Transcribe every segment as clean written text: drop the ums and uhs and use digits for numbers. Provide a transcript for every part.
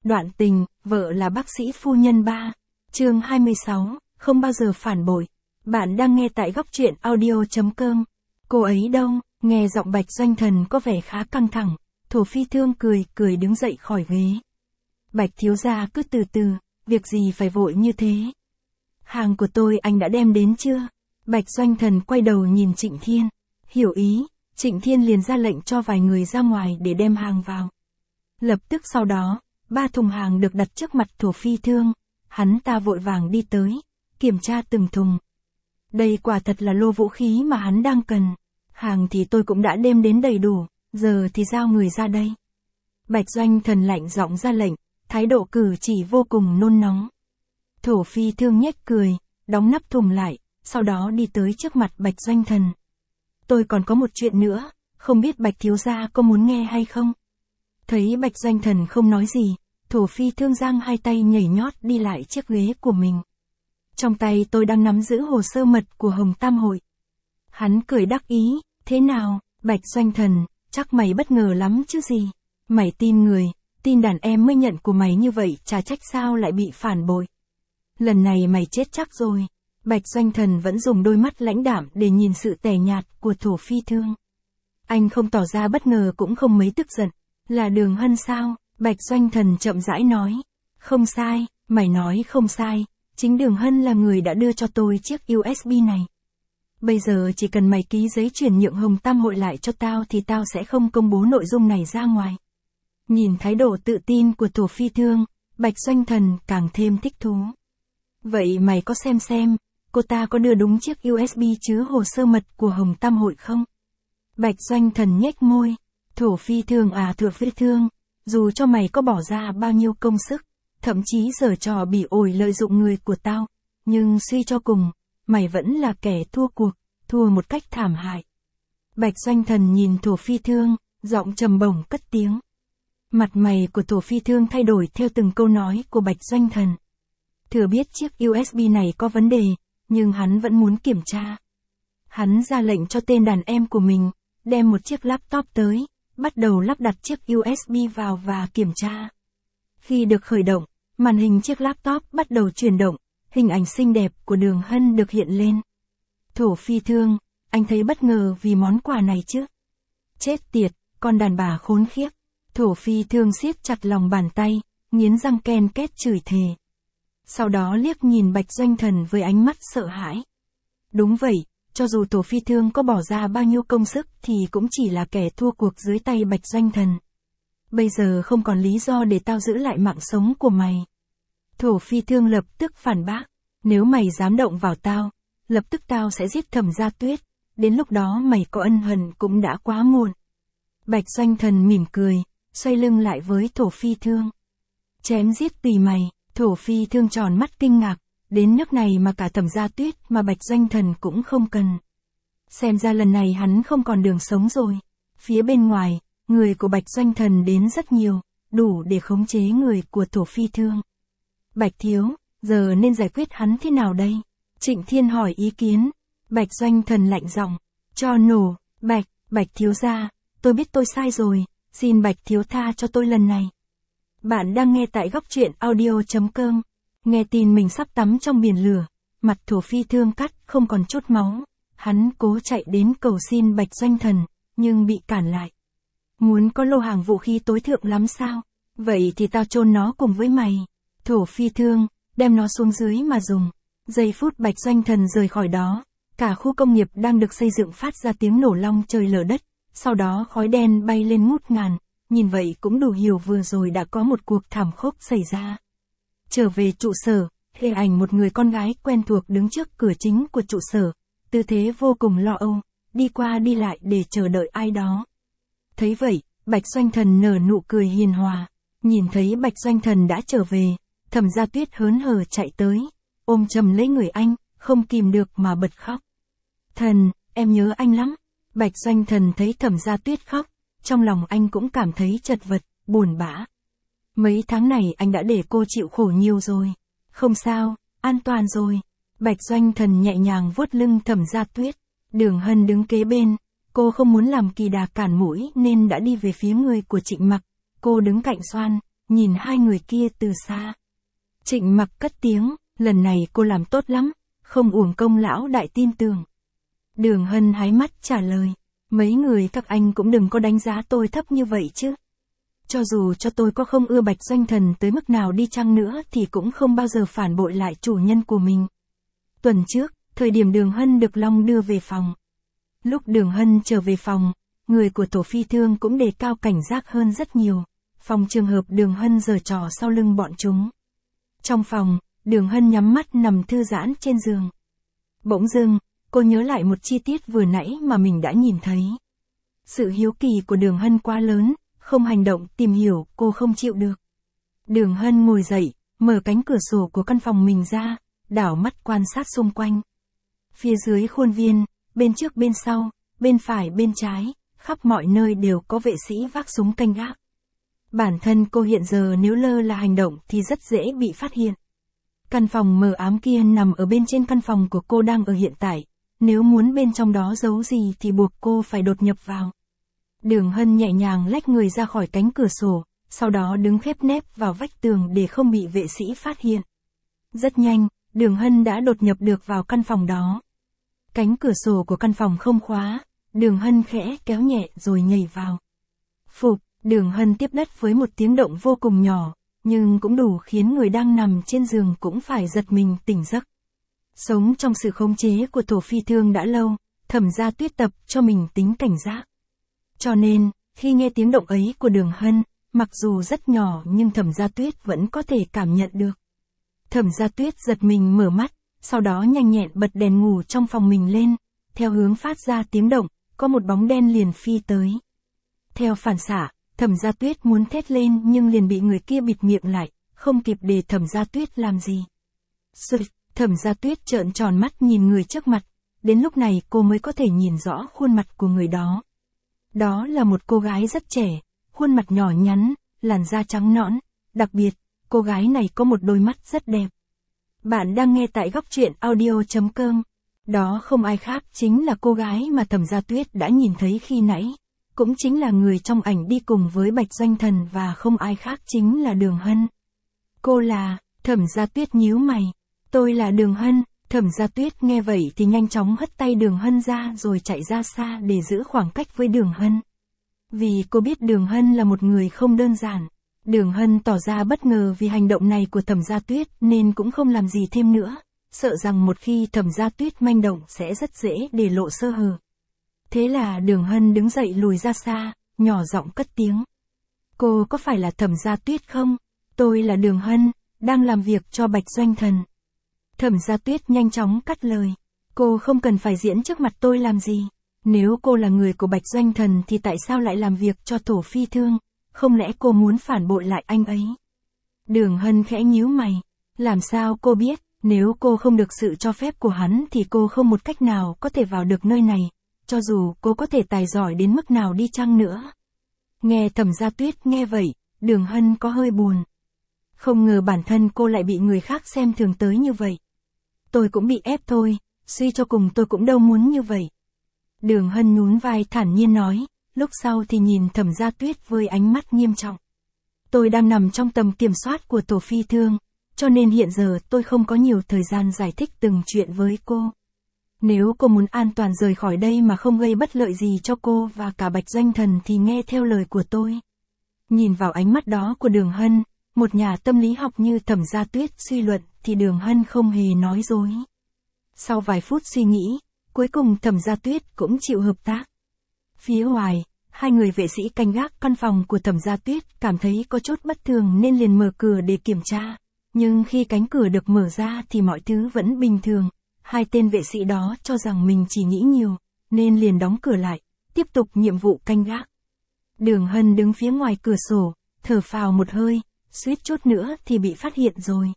Đoạn tình, vợ là bác sĩ phu nhân 3. Chương 26, không bao giờ phản bội. Bạn đang nghe tại góc truyện audio.com. Cô ấy đâu? Nghe giọng Bạch Doanh Thần có vẻ khá căng thẳng. Thổ Phi Thương cười đứng dậy khỏi ghế. Bạch thiếu gia cứ từ từ, việc gì phải vội như thế? Hàng của tôi anh đã đem đến chưa? Bạch Doanh Thần quay đầu nhìn Trịnh Thiên. Hiểu ý, Trịnh Thiên liền ra lệnh cho vài người ra ngoài để đem hàng vào. Lập tức sau đó, 3 thùng hàng được đặt trước mặt Thổ Phi Thương. Hắn ta vội vàng đi tới, kiểm tra từng thùng. Đây quả thật là lô vũ khí mà hắn đang cần. Hàng thì tôi cũng đã đem đến đầy đủ, giờ thì giao người ra đây. Bạch Doanh Thần lạnh giọng ra lệnh, thái độ cử chỉ vô cùng nôn nóng. Thổ Phi Thương nhếch cười, đóng nắp thùng lại, sau đó đi tới trước mặt Bạch Doanh Thần. Tôi còn có một chuyện nữa, không biết Bạch thiếu gia có muốn nghe hay không? Thấy Bạch Doanh Thần không nói gì, Thổ Phi Thương giang hai tay nhảy nhót đi lại chiếc ghế của mình. Trong tay tôi đang nắm giữ hồ sơ mật của Hồng Tam Hội. Hắn cười đắc ý, thế nào, Bạch Doanh Thần, chắc mày bất ngờ lắm chứ gì? Mày tin người, tin đàn em mới nhận của mày như vậy, chả trách sao lại bị phản bội. Lần này mày chết chắc rồi. Bạch Doanh Thần vẫn dùng đôi mắt lãnh đạm để nhìn sự tẻ nhạt của Thổ Phi Thương. Anh không tỏ ra bất ngờ cũng không mấy tức giận. Là Đường Hân sao? Bạch Doanh Thần chậm rãi nói. Không sai, mày nói không sai. Chính Đường Hân là người đã đưa cho tôi chiếc USB này. Bây giờ chỉ cần mày ký giấy chuyển nhượng Hồng Tam Hội lại cho tao thì tao sẽ không công bố nội dung này ra ngoài. Nhìn thái độ tự tin của Thổ Phi Thương, Bạch Doanh Thần càng thêm thích thú. Vậy mày có xem, cô ta có đưa đúng chiếc USB chứa hồ sơ mật của Hồng Tam Hội không? Bạch Doanh Thần nhếch môi. Thổ Phi Thương à, Thổ Phi Thương, dù cho mày có bỏ ra bao nhiêu công sức, thậm chí giở trò bỉ ổi lợi dụng người của tao, nhưng suy cho cùng, mày vẫn là kẻ thua cuộc, thua một cách thảm hại. Bạch Doanh Thần nhìn Thổ Phi Thương, giọng trầm bổng cất tiếng. Mặt mày của Thổ Phi Thương thay đổi theo từng câu nói của Bạch Doanh Thần. Thừa biết chiếc USB này có vấn đề, nhưng hắn vẫn muốn kiểm tra. Hắn ra lệnh cho tên đàn em của mình, đem một chiếc laptop tới, bắt đầu lắp đặt chiếc USB vào và kiểm tra. Khi được khởi động, màn hình chiếc laptop bắt đầu chuyển động, hình ảnh xinh đẹp của Đường Hân được hiện lên. Thổ Phi Thương, anh thấy bất ngờ vì món quà này chứ? Chết tiệt, con đàn bà khốn khiếp. Thổ Phi Thương siết chặt lòng bàn tay, nghiến răng ken két chửi thề. Sau đó liếc nhìn Bạch Doanh Thần với ánh mắt sợ hãi. Đúng vậy, cho dù Thổ Phi Thương có bỏ ra bao nhiêu công sức thì cũng chỉ là kẻ thua cuộc dưới tay Bạch Doanh Thần. Bây giờ không còn lý do để tao giữ lại mạng sống của mày. Thổ Phi Thương lập tức phản bác. Nếu mày dám động vào tao, lập tức tao sẽ giết Thẩm Gia Tuyết. Đến lúc đó mày có ân hận cũng đã quá muộn. Bạch Doanh Thần mỉm cười, xoay lưng lại với Thổ Phi Thương. Chém giết tùy mày. Thổ Phi Thương tròn mắt kinh ngạc. Đến nước này mà cả Thẩm Gia Tuyết mà Bạch Doanh Thần cũng không cần. Xem ra lần này hắn không còn đường sống rồi. Phía bên ngoài, người của Bạch Doanh Thần đến rất nhiều, đủ để khống chế người của Thổ Phi Thương. Bạch thiếu, giờ nên giải quyết hắn thế nào đây? Trịnh Thiên hỏi ý kiến. Bạch Doanh Thần lạnh giọng, cho nổ. Bạch thiếu gia, tôi biết tôi sai rồi, xin Bạch thiếu tha cho tôi lần này. Bạn đang nghe tại góc truyện audio.com. Nghe tin mình sắp tắm trong biển lửa, mặt Thổ Phi Thương cắt không còn chút máu. Hắn cố chạy đến cầu xin Bạch Doanh Thần, nhưng bị cản lại. Muốn có lô hàng vũ khí tối thượng lắm sao? Vậy thì tao chôn nó cùng với mày. Thổ Phi Thương, đem nó xuống dưới mà dùng. Giây phút Bạch Doanh Thần rời khỏi đó, cả khu công nghiệp đang được xây dựng phát ra tiếng nổ long trời lở đất, sau đó khói đen bay lên ngút ngàn, nhìn vậy cũng đủ hiểu vừa rồi đã có một cuộc thảm khốc xảy ra. Trở về trụ sở, hình ảnh một người con gái quen thuộc đứng trước cửa chính của trụ sở, tư thế vô cùng lo âu, đi qua đi lại để chờ đợi ai đó. Thấy vậy, Bạch Doanh Thần nở nụ cười hiền hòa, nhìn thấy Bạch Doanh Thần đã trở về, Thẩm Gia Tuyết hớn hở chạy tới, ôm chầm lấy người anh, không kìm được mà bật khóc. Thần, em nhớ anh lắm. Bạch Doanh Thần thấy Thẩm Gia Tuyết khóc, trong lòng anh cũng cảm thấy chật vật, buồn bã. Mấy tháng này anh đã để cô chịu khổ nhiều rồi. Không sao, an toàn rồi. Bạch Doanh Thần nhẹ nhàng vuốt lưng Thẩm Gia Tuyết. Đường Hân đứng kế bên, cô không muốn làm kỳ đà cản mũi nên đã đi về phía người của Trịnh Mặc. Cô đứng cạnh Soan, nhìn hai người kia từ xa. Trịnh Mặc cất tiếng, lần này cô làm tốt lắm, không uổng công lão đại tin tưởng. Đường Hân hái mắt trả lời, mấy người các anh cũng đừng có đánh giá tôi thấp như vậy chứ. Cho dù cho tôi có không ưa Bạch Doanh Thần tới mức nào đi chăng nữa thì cũng không bao giờ phản bội lại chủ nhân của mình. Tuần trước, thời điểm Đường Hân được Long đưa về phòng. Lúc Đường Hân trở về phòng, người của Tổ Phi Thương cũng đề cao cảnh giác hơn rất nhiều, phòng trường hợp Đường Hân giở trò sau lưng bọn chúng. Trong phòng, Đường Hân nhắm mắt nằm thư giãn trên giường. Bỗng dưng, cô nhớ lại một chi tiết vừa nãy mà mình đã nhìn thấy. Sự hiếu kỳ của Đường Hân quá lớn, không hành động tìm hiểu cô không chịu được. Đường Hân ngồi dậy, mở cánh cửa sổ của căn phòng mình ra, đảo mắt quan sát xung quanh. Phía dưới khuôn viên, bên trước bên sau, bên phải bên trái, khắp mọi nơi đều có vệ sĩ vác súng canh gác. Bản thân cô hiện giờ nếu lơ là hành động thì rất dễ bị phát hiện. Căn phòng mờ ám kia nằm ở bên trên căn phòng của cô đang ở hiện tại, nếu muốn bên trong đó giấu gì thì buộc cô phải đột nhập vào. Đường Hân nhẹ nhàng lách người ra khỏi cánh cửa sổ, sau đó đứng khép nép vào vách tường để không bị vệ sĩ phát hiện. Rất nhanh, Đường Hân đã đột nhập được vào căn phòng đó. Cánh cửa sổ của căn phòng không khóa, Đường Hân khẽ kéo nhẹ rồi nhảy vào. Phụp, Đường Hân tiếp đất với một tiếng động vô cùng nhỏ, nhưng cũng đủ khiến người đang nằm trên giường cũng phải giật mình tỉnh giấc. Sống trong sự khống chế của Tổ Phi Thương đã lâu, Thẩm Gia Tuyết tập cho mình tính cảnh giác. Cho nên, khi nghe tiếng động ấy của Đường Hân, mặc dù rất nhỏ nhưng Thẩm Gia Tuyết vẫn có thể cảm nhận được. Thẩm Gia Tuyết giật mình mở mắt, sau đó nhanh nhẹn bật đèn ngủ trong phòng mình lên, theo hướng phát ra tiếng động, có một bóng đen liền phi tới. Theo phản xạ, Thẩm Gia Tuyết muốn thét lên nhưng liền bị người kia bịt miệng lại, không kịp để Thẩm Gia Tuyết làm gì. Sụt, Thẩm Gia Tuyết trợn tròn mắt nhìn người trước mặt, đến lúc này cô mới có thể nhìn rõ khuôn mặt của người đó. Đó là một cô gái rất trẻ, khuôn mặt nhỏ nhắn, làn da trắng nõn, đặc biệt, cô gái này có một đôi mắt rất đẹp. Bạn đang nghe tại góc truyện audio.com. Đó không ai khác chính là cô gái mà Thẩm Gia Tuyết đã nhìn thấy khi nãy, cũng chính là người trong ảnh đi cùng với Bạch Doanh Thần và không ai khác chính là Đường Hân. Cô là, Thẩm Gia Tuyết nhíu mày. Tôi là Đường Hân. Thẩm Gia Tuyết nghe vậy thì nhanh chóng hất tay Đường Hân ra rồi chạy ra xa để giữ khoảng cách với Đường Hân. Vì cô biết Đường Hân là một người không đơn giản. Đường Hân tỏ ra bất ngờ vì hành động này của Thẩm Gia Tuyết nên cũng không làm gì thêm nữa, sợ rằng một khi Thẩm Gia Tuyết manh động sẽ rất dễ để lộ sơ hở. Thế là Đường Hân đứng dậy lùi ra xa, nhỏ giọng cất tiếng. Cô có phải là Thẩm Gia Tuyết không? Tôi là Đường Hân, đang làm việc cho Bạch Doanh Thần. Thẩm Gia Tuyết nhanh chóng cắt lời. Cô không cần phải diễn trước mặt tôi làm gì. Nếu cô là người của Bạch Doanh Thần thì tại sao lại làm việc cho Tổ Phi Thương? Không lẽ cô muốn phản bội lại anh ấy? Đường Hân khẽ nhíu mày. Làm sao cô biết, nếu cô không được sự cho phép của hắn thì cô không một cách nào có thể vào được nơi này, cho dù cô có thể tài giỏi đến mức nào đi chăng nữa. Nghe Thẩm Gia Tuyết nghe vậy, Đường Hân có hơi buồn. Không ngờ bản thân cô lại bị người khác xem thường tới như vậy. Tôi cũng bị ép thôi, suy cho cùng tôi cũng đâu muốn như vậy. Đường Hân nhún vai thản nhiên nói, lúc sau thì nhìn Thẩm Gia Tuyết với ánh mắt nghiêm trọng. Tôi đang nằm trong tầm kiểm soát của Tổ Phi Thương, cho nên hiện giờ tôi không có nhiều thời gian giải thích từng chuyện với cô. Nếu cô muốn an toàn rời khỏi đây mà không gây bất lợi gì cho cô và cả Bạch Doanh Thần thì nghe theo lời của tôi. Nhìn vào ánh mắt đó của Đường Hân, một nhà tâm lý học như Thẩm Gia Tuyết suy luận thì Đường Hân không hề nói dối. Sau vài phút suy nghĩ, cuối cùng Thẩm Gia Tuyết cũng chịu hợp tác. Phía ngoài, hai người vệ sĩ canh gác căn phòng của Thẩm Gia Tuyết cảm thấy có chút bất thường nên liền mở cửa để kiểm tra. Nhưng khi cánh cửa được mở ra thì mọi thứ vẫn bình thường. Hai tên vệ sĩ đó cho rằng mình chỉ nghĩ nhiều, nên liền đóng cửa lại, tiếp tục nhiệm vụ canh gác. Đường Hân đứng phía ngoài cửa sổ, thở phào một hơi, suýt chút nữa thì bị phát hiện rồi.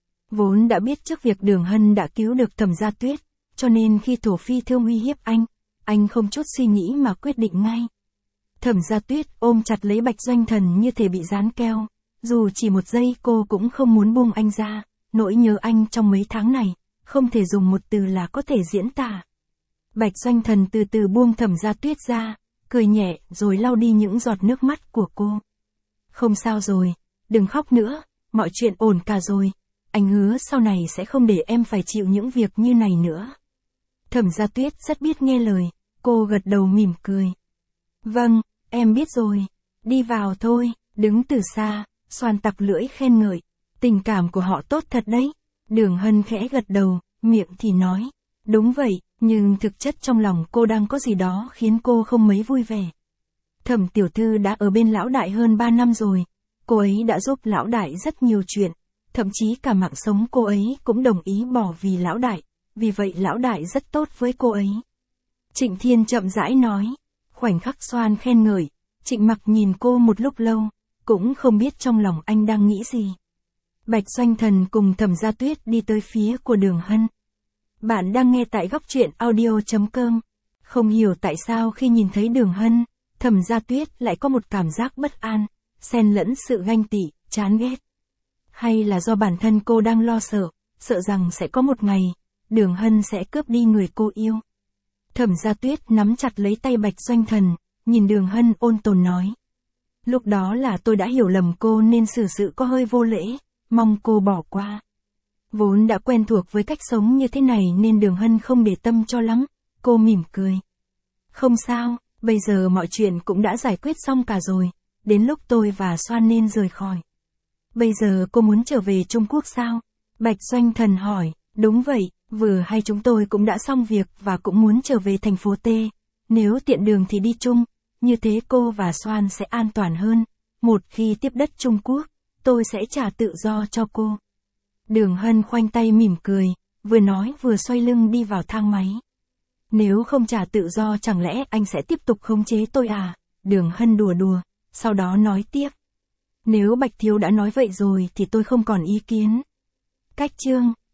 Vốn đã biết trước việc Đường Hân đã cứu được Thẩm Gia Tuyết, cho nên khi Tổ Phi Thương uy hiếp anh không chút suy nghĩ mà quyết định ngay. Thẩm Gia Tuyết ôm chặt lấy Bạch Doanh Thần như thể bị dán keo, dù chỉ một giây cô cũng không muốn buông anh ra, nỗi nhớ anh trong mấy tháng này, không thể dùng một từ là có thể diễn tả. Bạch Doanh Thần từ từ buông Thẩm Gia Tuyết ra, cười nhẹ rồi lau đi những giọt nước mắt của cô. Không sao rồi, đừng khóc nữa, mọi chuyện ổn cả rồi. Anh hứa sau này sẽ không để em phải chịu những việc như này nữa. Thẩm Gia Tuyết rất biết nghe lời, cô gật đầu mỉm cười. Vâng, em biết rồi. Đi vào thôi, đứng từ xa, Soan tặc lưỡi khen ngợi. Tình cảm của họ tốt thật đấy. Đường Hân khẽ gật đầu, miệng thì nói. Đúng vậy, nhưng thực chất trong lòng cô đang có gì đó khiến cô không mấy vui vẻ. Thẩm tiểu thư đã ở bên lão đại hơn 3 năm rồi. Cô ấy đã giúp lão đại rất nhiều chuyện. Thậm chí cả mạng sống cô ấy cũng đồng ý bỏ vì lão đại. Vì vậy lão đại rất tốt với cô ấy. Trịnh Thiên chậm rãi nói. Khoảnh khắc Soan khen ngợi, Trịnh Mặc nhìn cô một lúc lâu, cũng không biết trong lòng anh đang nghĩ gì. Bạch Doanh Thần cùng Thẩm Gia Tuyết đi tới phía của Đường Hân. Bạn đang nghe tại góc truyện audio.com. Không hiểu tại sao khi nhìn thấy Đường Hân, Thẩm Gia Tuyết lại có một cảm giác bất an, xen lẫn sự ganh tị, chán ghét. Hay là do bản thân cô đang lo sợ, sợ rằng sẽ có một ngày, Đường Hân sẽ cướp đi người cô yêu. Thẩm Gia Tuyết nắm chặt lấy tay Bạch Doanh Thần, nhìn Đường Hân ôn tồn nói. Lúc đó là tôi đã hiểu lầm cô nên xử sự có hơi vô lễ, mong cô bỏ qua. Vốn đã quen thuộc với cách sống như thế này nên Đường Hân không để tâm cho lắm, cô mỉm cười. Không sao, bây giờ mọi chuyện cũng đã giải quyết xong cả rồi, đến lúc tôi và Soan nên rời khỏi. Bây giờ cô muốn trở về Trung Quốc sao? Bạch Doanh Thần hỏi, đúng vậy, vừa hay chúng tôi cũng đã xong việc và cũng muốn trở về thành phố T. Nếu tiện đường thì đi chung, như thế cô và Soan sẽ an toàn hơn. Một khi tiếp đất Trung Quốc, tôi sẽ trả tự do cho cô. Đường Hân khoanh tay mỉm cười, vừa nói vừa xoay lưng đi vào thang máy. Nếu không trả tự do chẳng lẽ anh sẽ tiếp tục khống chế tôi à? Đường Hân đùa đùa, sau đó nói tiếp. Nếu Bạch Thiếu đã nói vậy rồi thì tôi không còn ý kiến. Cách chương